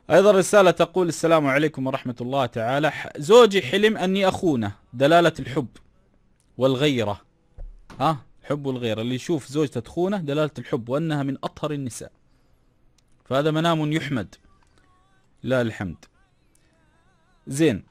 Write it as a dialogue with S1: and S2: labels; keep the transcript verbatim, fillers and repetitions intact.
S1: أيضا رسالة تقول: السلام عليكم ورحمة الله تعالى، زوجي حلم أني أخونه، دلالة الحب والغيرة. ها، الحب والغيرة، اللي يشوف زوجته تخونه دلالة الحب، وأنها من أطهر النساء، فهذا منام يحمد، لا الحمد. زين،